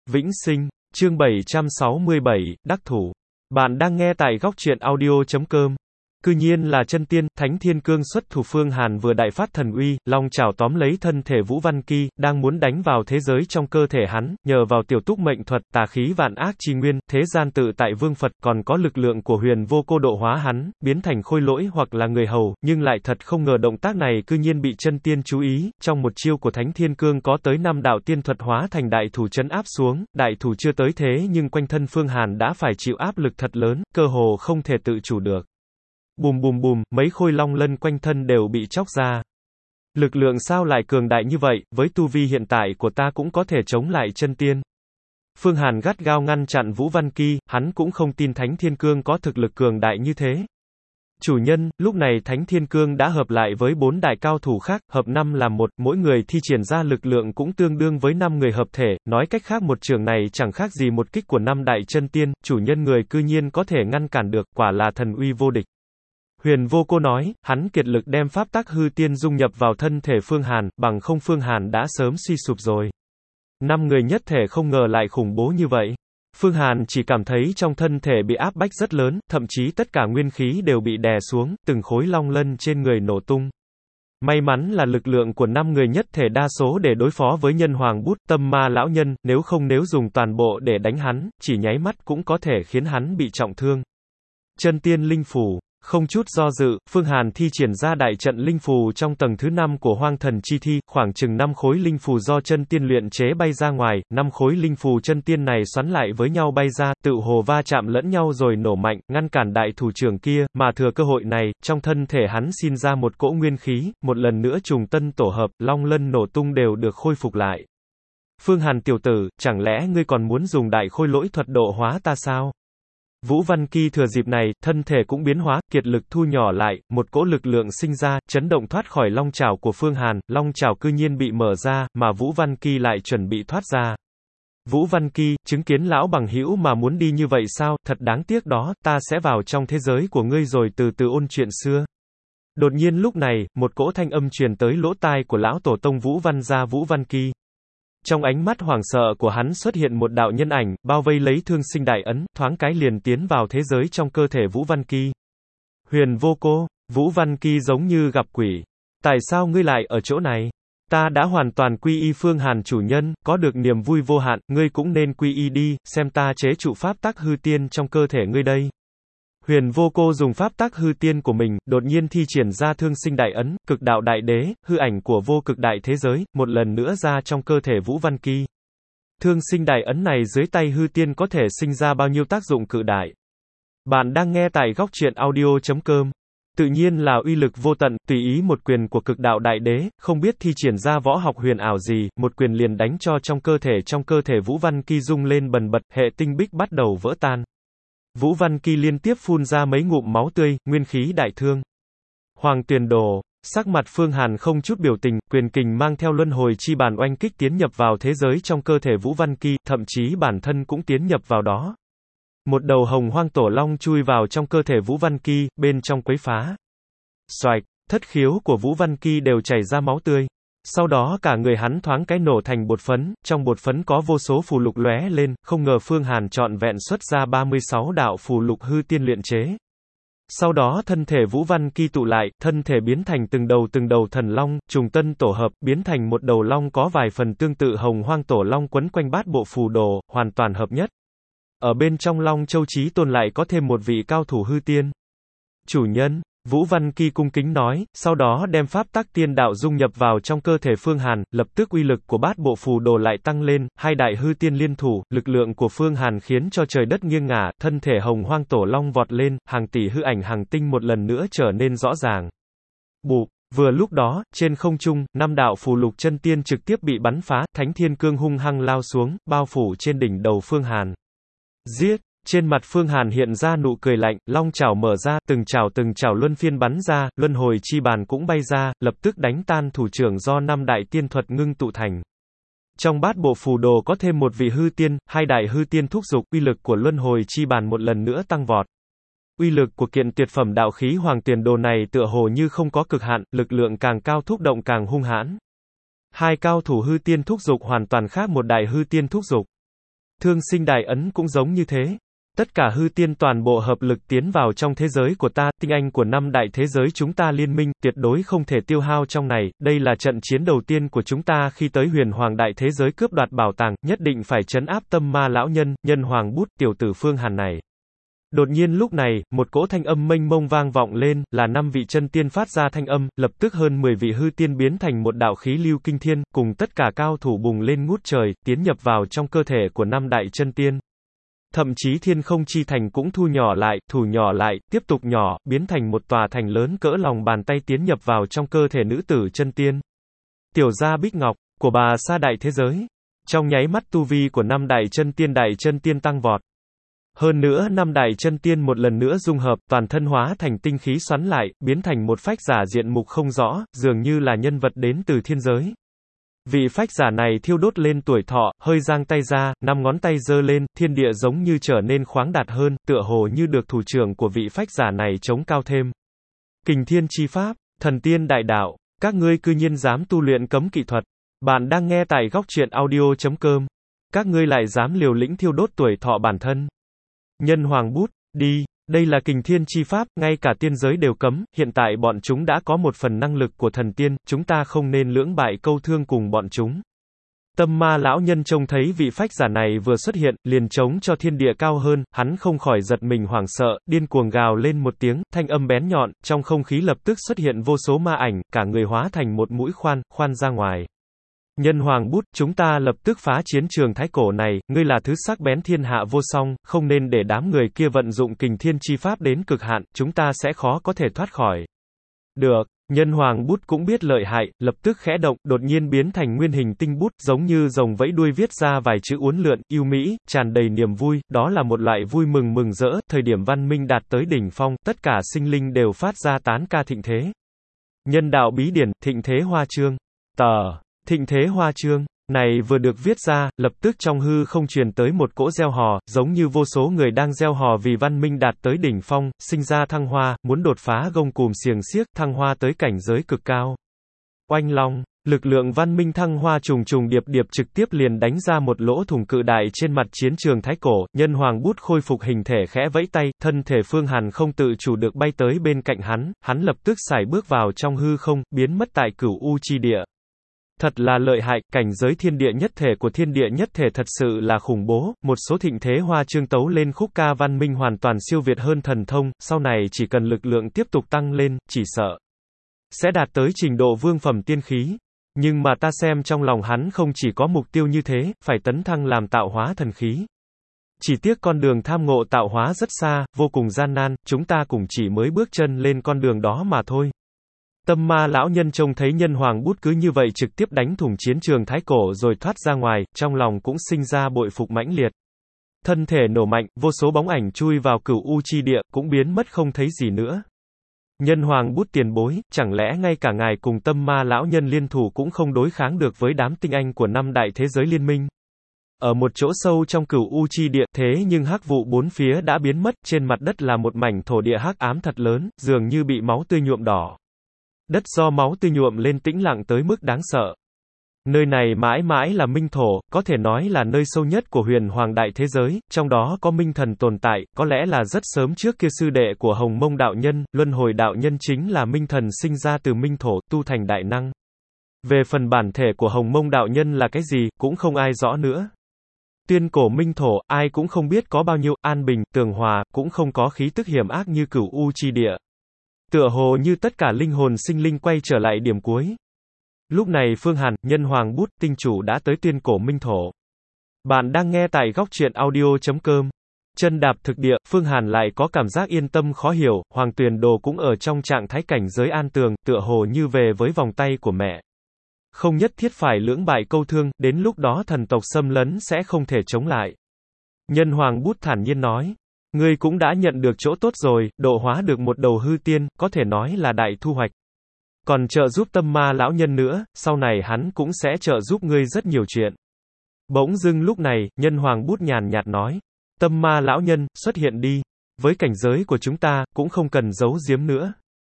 Vĩnh sinh, chương 767, đắc thủ. Bạn đang nghe tại góc truyện audio.com. Cư nhiên là chân tiên, Thánh Thiên Cương xuất thủ. Phương Hàn vừa đại phát thần uy, long chảo tóm lấy thân thể Vũ Văn Kỳ, đang muốn đánh vào thế giới trong cơ thể hắn, nhờ vào tiểu túc mệnh thuật, tà khí vạn ác chi nguyên, thế gian tự tại vương Phật, còn có lực lượng của huyền vô cô độ hóa hắn, biến thành khôi lỗi hoặc là người hầu, nhưng lại thật không ngờ động tác này cư nhiên bị chân tiên chú ý, trong một chiêu của Thánh Thiên Cương có tới 5 đạo tiên thuật hóa thành đại thủ trấn áp xuống, đại thủ chưa tới thế nhưng quanh thân Phương Hàn đã phải chịu áp lực thật lớn, cơ hồ không thể tự chủ được. Bùm bùm bùm, mấy khôi long lân quanh thân đều bị chóc ra. Lực lượng sao lại cường đại như vậy, với tu vi hiện tại của ta cũng có thể chống lại chân tiên. Phương Hàn gắt gao ngăn chặn Vũ Văn Kỳ, hắn cũng không tin Thánh Thiên Cương có thực lực cường đại như thế. Chủ nhân, lúc này Thánh Thiên Cương đã hợp lại với 4 đại cao thủ khác, hợp 5 làm một, mỗi người thi triển ra lực lượng cũng tương đương với 5 người hợp thể, nói cách khác một trường này chẳng khác gì một kích của 5 đại chân tiên, chủ nhân người cư nhiên có thể ngăn cản được, quả là thần uy vô địch. Huyền vô cô nói, hắn kiệt lực đem pháp tắc hư tiên dung nhập vào thân thể Phương Hàn, bằng không Phương Hàn đã sớm suy sụp rồi. 5 người nhất thể không ngờ lại khủng bố như vậy. Phương Hàn chỉ cảm thấy trong thân thể bị áp bách rất lớn, thậm chí tất cả nguyên khí đều bị đè xuống, từng khối long lân trên người nổ tung. May mắn là lực lượng của 5 người nhất thể đa số để đối phó với nhân hoàng bút tâm ma lão nhân, nếu không nếu dùng toàn bộ để đánh hắn, chỉ nháy mắt cũng có thể khiến hắn bị trọng thương. Chân tiên linh phù. Không chút do dự, Phương Hàn thi triển ra đại trận linh phù trong tầng thứ 5 của Hoang Thần Chi Thi, khoảng chừng 5 khối linh phù do chân tiên luyện chế bay ra ngoài, 5 khối linh phù chân tiên này xoắn lại với nhau bay ra, tự hồ va chạm lẫn nhau rồi nổ mạnh, ngăn cản đại thủ trưởng kia, mà thừa cơ hội này, trong thân thể hắn sinh ra một cỗ nguyên khí, một lần nữa trùng tân tổ hợp, long lân nổ tung đều được khôi phục lại. Phương Hàn tiểu tử, chẳng lẽ ngươi còn muốn dùng đại khôi lỗi thuật độ hóa ta sao? Vũ Văn Kỳ thừa dịp này, thân thể cũng biến hóa, kiệt lực thu nhỏ lại, một cỗ lực lượng sinh ra, chấn động thoát khỏi long chảo của Phương Hàn, long chảo cư nhiên bị mở ra, mà Vũ Văn Kỳ lại chuẩn bị thoát ra. Vũ Văn Kỳ, chứng kiến lão bằng hữu mà muốn đi như vậy sao, thật đáng tiếc đó, ta sẽ vào trong thế giới của ngươi rồi từ từ ôn chuyện xưa. Đột nhiên lúc này, một cỗ thanh âm truyền tới lỗ tai của lão tổ tông Vũ Văn gia Vũ Văn Kỳ. Trong ánh mắt hoảng sợ của hắn xuất hiện một đạo nhân ảnh, bao vây lấy thương sinh đại ấn, thoáng cái liền tiến vào thế giới trong cơ thể Vũ Văn Kỳ. Huyền vô cô, Vũ Văn Kỳ giống như gặp quỷ. Tại sao ngươi lại ở chỗ này? Ta đã hoàn toàn quy y Phương Hàn chủ nhân, có được niềm vui vô hạn, ngươi cũng nên quy y đi, xem ta chế trụ pháp tắc hư tiên trong cơ thể ngươi đây. Huyền vô cô dùng pháp tắc hư tiên của mình, đột nhiên thi triển ra thương sinh đại ấn, cực đạo đại đế, hư ảnh của vô cực đại thế giới, một lần nữa ra trong cơ thể Vũ Văn Kỳ. Thương sinh đại ấn này dưới tay hư tiên có thể sinh ra bao nhiêu tác dụng cự đại. Bạn đang nghe tại góc truyện audio.com. Tự nhiên là uy lực vô tận, tùy ý một quyền của cực đạo đại đế, không biết thi triển ra võ học huyền ảo gì, một quyền liền đánh cho trong cơ thể Vũ Văn Kỳ rung lên bần bật, hệ tinh bích bắt đầu vỡ tan. Vũ Văn Kỳ liên tiếp phun ra mấy ngụm máu tươi, nguyên khí đại thương. Hoàng Tuyền Đồ, sắc mặt Phương Hàn không chút biểu tình, quyền kình mang theo luân hồi chi bàn oanh kích tiến nhập vào thế giới trong cơ thể Vũ Văn Kỳ, thậm chí bản thân cũng tiến nhập vào đó. Một đầu hồng hoang tổ long chui vào trong cơ thể Vũ Văn Kỳ, bên trong quấy phá. Xoạch, thất khiếu của Vũ Văn Kỳ đều chảy ra máu tươi. Sau đó cả người hắn thoáng cái nổ thành bột phấn, trong bột phấn có vô số phù lục lóe lên, không ngờ Phương Hàn trọn vẹn xuất ra 36 đạo phù lục hư tiên luyện chế. Sau đó thân thể Vũ Văn Kỳ tụ lại, thân thể biến thành từng đầu thần long, trùng tân tổ hợp, biến thành một đầu long có vài phần tương tự hồng hoang tổ long quấn quanh bát bộ phù đồ, hoàn toàn hợp nhất. Ở bên trong Long Châu Chí Tôn lại có thêm một vị cao thủ hư tiên. Chủ nhân, Vũ Văn Kỳ cung kính nói, sau đó đem pháp tắc tiên đạo dung nhập vào trong cơ thể Phương Hàn, lập tức uy lực của bát bộ phù đồ lại tăng lên, hai đại hư tiên liên thủ, lực lượng của Phương Hàn khiến cho trời đất nghiêng ngả, thân thể hồng hoang tổ long vọt lên, hàng tỷ hư ảnh hàng tinh một lần nữa trở nên rõ ràng. Bụp, vừa lúc đó, trên không trung, 5 đạo phù lục chân tiên trực tiếp bị bắn phá, Thánh Thiên Cương hung hăng lao xuống, bao phủ trên đỉnh đầu Phương Hàn. Giết! Trên mặt Phương Hàn hiện ra nụ cười lạnh, long chảo mở ra, từng chảo luân phiên bắn ra, luân hồi chi bàn cũng bay ra, lập tức đánh tan thủ trưởng do 5 đại tiên thuật ngưng tụ thành. Trong bát bộ phù đồ có thêm một vị hư tiên, 2 đại hư tiên thúc dục, uy lực của luân hồi chi bàn một lần nữa tăng vọt. Uy lực của kiện tuyệt phẩm đạo khí Hoàng Tiền Đồ này tựa hồ như không có cực hạn, lực lượng càng cao thúc động càng hung hãn. 2 cao thủ hư tiên thúc dục hoàn toàn khác một đại hư tiên thúc dục. Thương sinh đại ấn cũng giống như thế. Tất cả hư tiên toàn bộ hợp lực tiến vào trong thế giới của ta, tinh anh của năm đại thế giới chúng ta liên minh, tuyệt đối không thể tiêu hao trong này, đây là trận chiến đầu tiên của chúng ta khi tới huyền hoàng đại thế giới cướp đoạt bảo tàng, nhất định phải trấn áp tâm ma lão nhân, nhân hoàng bút, tiểu tử Phương Hàn này. Đột nhiên lúc này, một cỗ thanh âm mênh mông vang vọng lên, là 5 vị chân tiên phát ra thanh âm, lập tức hơn 10 vị hư tiên biến thành một đạo khí lưu kinh thiên, cùng tất cả cao thủ bùng lên ngút trời, tiến nhập vào trong cơ thể của 5 đại chân tiên. Thậm chí thiên không chi thành cũng thu nhỏ lại, thủ nhỏ lại, tiếp tục nhỏ, biến thành một tòa thành lớn cỡ lòng bàn tay tiến nhập vào trong cơ thể nữ tử chân tiên. Tiểu gia Bích Ngọc, của bà sa đại thế giới. Trong nháy mắt tu vi của 5 đại chân tiên tăng vọt. Hơn nữa 5 đại chân tiên một lần nữa dung hợp, toàn thân hóa thành tinh khí xoắn lại, biến thành một phách giả diện mục không rõ, dường như là nhân vật đến từ thiên giới. Vị phách giả này thiêu đốt lên tuổi thọ, hơi giang tay ra, 5 ngón tay giơ lên, thiên địa giống như trở nên khoáng đạt hơn, tựa hồ như được thủ trưởng của vị phách giả này chống cao thêm. Kình thiên chi pháp, thần tiên đại đạo, các ngươi cư nhiên dám tu luyện cấm kỵ thuật. Bạn đang nghe tại góc truyện audio.com. Các ngươi lại dám liều lĩnh thiêu đốt tuổi thọ bản thân. Nhân hoàng bút, đi. Đây là kình thiên chi pháp, ngay cả tiên giới đều cấm, hiện tại bọn chúng đã có một phần năng lực của thần tiên, chúng ta không nên lưỡng bại câu thương cùng bọn chúng. Tâm ma lão nhân trông thấy vị phách giả này vừa xuất hiện, liền chống cho thiên địa cao hơn, hắn không khỏi giật mình hoảng sợ, điên cuồng gào lên một tiếng, thanh âm bén nhọn, trong không khí lập tức xuất hiện vô số ma ảnh, cả người hóa thành một mũi khoan ra ngoài. Nhân hoàng bút, chúng ta lập tức phá chiến trường thái cổ này, ngươi là thứ sắc bén thiên hạ vô song, không nên để đám người kia vận dụng kình thiên chi pháp đến cực hạn, chúng ta sẽ khó có thể thoát khỏi. Được, nhân hoàng bút cũng biết lợi hại, lập tức khẽ động, đột nhiên biến thành nguyên hình tinh bút, giống như rồng vẫy đuôi viết ra vài chữ uốn lượn, yêu mỹ, tràn đầy niềm vui, đó là một loại vui mừng mừng rỡ, thời điểm văn minh đạt tới đỉnh phong, tất cả sinh linh đều phát ra tán ca thịnh thế. Nhân đạo bí điển, thịnh thế hoa chương. Thịnh thế hoa chương này vừa được viết ra, lập tức trong hư không truyền tới một cỗ gieo hò, giống như vô số người đang gieo hò vì văn minh đạt tới đỉnh phong, sinh ra thăng hoa, muốn đột phá gông cùm xiềng xiếc, thăng hoa tới cảnh giới cực cao. Oanh long, lực lượng văn minh thăng hoa trùng trùng điệp điệp trực tiếp liền đánh ra một lỗ thủng cự đại trên mặt chiến trường thái cổ, nhân hoàng bút khôi phục hình thể khẽ vẫy tay, thân thể Phương Hàn không tự chủ được bay tới bên cạnh hắn lập tức sải bước vào trong hư không, biến mất tại cửu u chi địa. Thật là lợi hại, cảnh giới thiên địa nhất thể của thiên địa nhất thể thật sự là khủng bố, một số thịnh thế hoa chương tấu lên khúc ca văn minh hoàn toàn siêu việt hơn thần thông, sau này chỉ cần lực lượng tiếp tục tăng lên, chỉ sợ sẽ đạt tới trình độ vương phẩm tiên khí. Nhưng mà ta xem trong lòng hắn không chỉ có mục tiêu như thế, phải tấn thăng làm tạo hóa thần khí. Chỉ tiếc con đường tham ngộ tạo hóa rất xa, vô cùng gian nan, chúng ta cũng chỉ mới bước chân lên con đường đó mà thôi. Tâm ma lão nhân trông thấy nhân hoàng bút cứ như vậy trực tiếp đánh thủng chiến trường thái cổ rồi thoát ra ngoài, trong lòng cũng sinh ra bội phục mãnh liệt. Thân thể nổ mạnh, vô số bóng ảnh chui vào cửu u chi địa, cũng biến mất không thấy gì nữa. Nhân hoàng bút tiền bối, chẳng lẽ ngay cả ngài cùng tâm ma lão nhân liên thủ cũng không đối kháng được với đám tinh anh của 5 đại thế giới liên minh? Ở một chỗ sâu trong cửu u chi địa, thế nhưng hắc vụ bốn phía đã biến mất, trên mặt đất là một mảnh thổ địa hắc ám thật lớn, dường như bị máu tươi nhuộm đỏ. Đất do máu tươi nhuộm lên tĩnh lặng tới mức đáng sợ. Nơi này mãi mãi là minh thổ, có thể nói là nơi sâu nhất của huyền hoàng đại thế giới, trong đó có minh thần tồn tại, có lẽ là rất sớm trước kia sư đệ của Hồng Mông đạo nhân, Luân Hồi đạo nhân chính là minh thần sinh ra từ minh thổ, tu thành đại năng. Về phần bản thể của Hồng Mông đạo nhân là cái gì, cũng không ai rõ nữa. Tuyên cổ minh thổ, ai cũng không biết có bao nhiêu, an bình, tường hòa, cũng không có khí tức hiểm ác như cửu u chi địa. Tựa hồ như tất cả linh hồn sinh linh quay trở lại điểm cuối. Lúc này Phương Hàn, nhân hoàng bút, tinh chủ đã tới tuyên cổ minh thổ. Bạn đang nghe tại góc truyện audio.com. Chân đạp thực địa, Phương Hàn lại có cảm giác yên tâm khó hiểu, Hoàng Tuyền Đồ cũng ở trong trạng thái cảnh giới an tường, tựa hồ như về với vòng tay của mẹ. Không nhất thiết phải lưỡng bại câu thương, đến lúc đó thần tộc xâm lấn sẽ không thể chống lại. Nhân hoàng bút thản nhiên nói. Ngươi cũng đã nhận được chỗ tốt rồi, độ hóa được một đầu hư tiên, có thể nói là đại thu hoạch. Còn trợ giúp tâm ma lão nhân nữa, sau này hắn cũng sẽ trợ giúp ngươi rất nhiều chuyện. Bỗng dưng lúc này, nhân hoàng bút nhàn nhạt nói. Tâm ma lão nhân, xuất hiện đi. Với cảnh giới của chúng ta, cũng không cần giấu giếm nữa.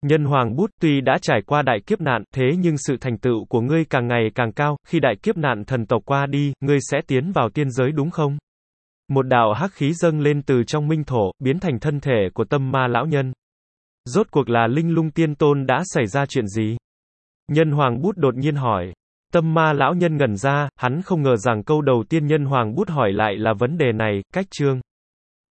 Nhân hoàng bút, tuy đã trải qua đại kiếp nạn, thế nhưng sự thành tựu của ngươi càng ngày càng cao, khi đại kiếp nạn thần tộc qua đi, ngươi sẽ tiến vào tiên giới đúng không? Một đạo hắc khí dâng lên từ trong minh thổ, biến thành thân thể của Tâm Ma lão nhân. Rốt cuộc là Linh Lung Tiên Tôn đã xảy ra chuyện gì? Nhân hoàng bút đột nhiên hỏi. Tâm Ma lão nhân ngẩn ra, hắn không ngờ rằng câu đầu tiên Nhân hoàng bút hỏi lại là vấn đề này, cách chương.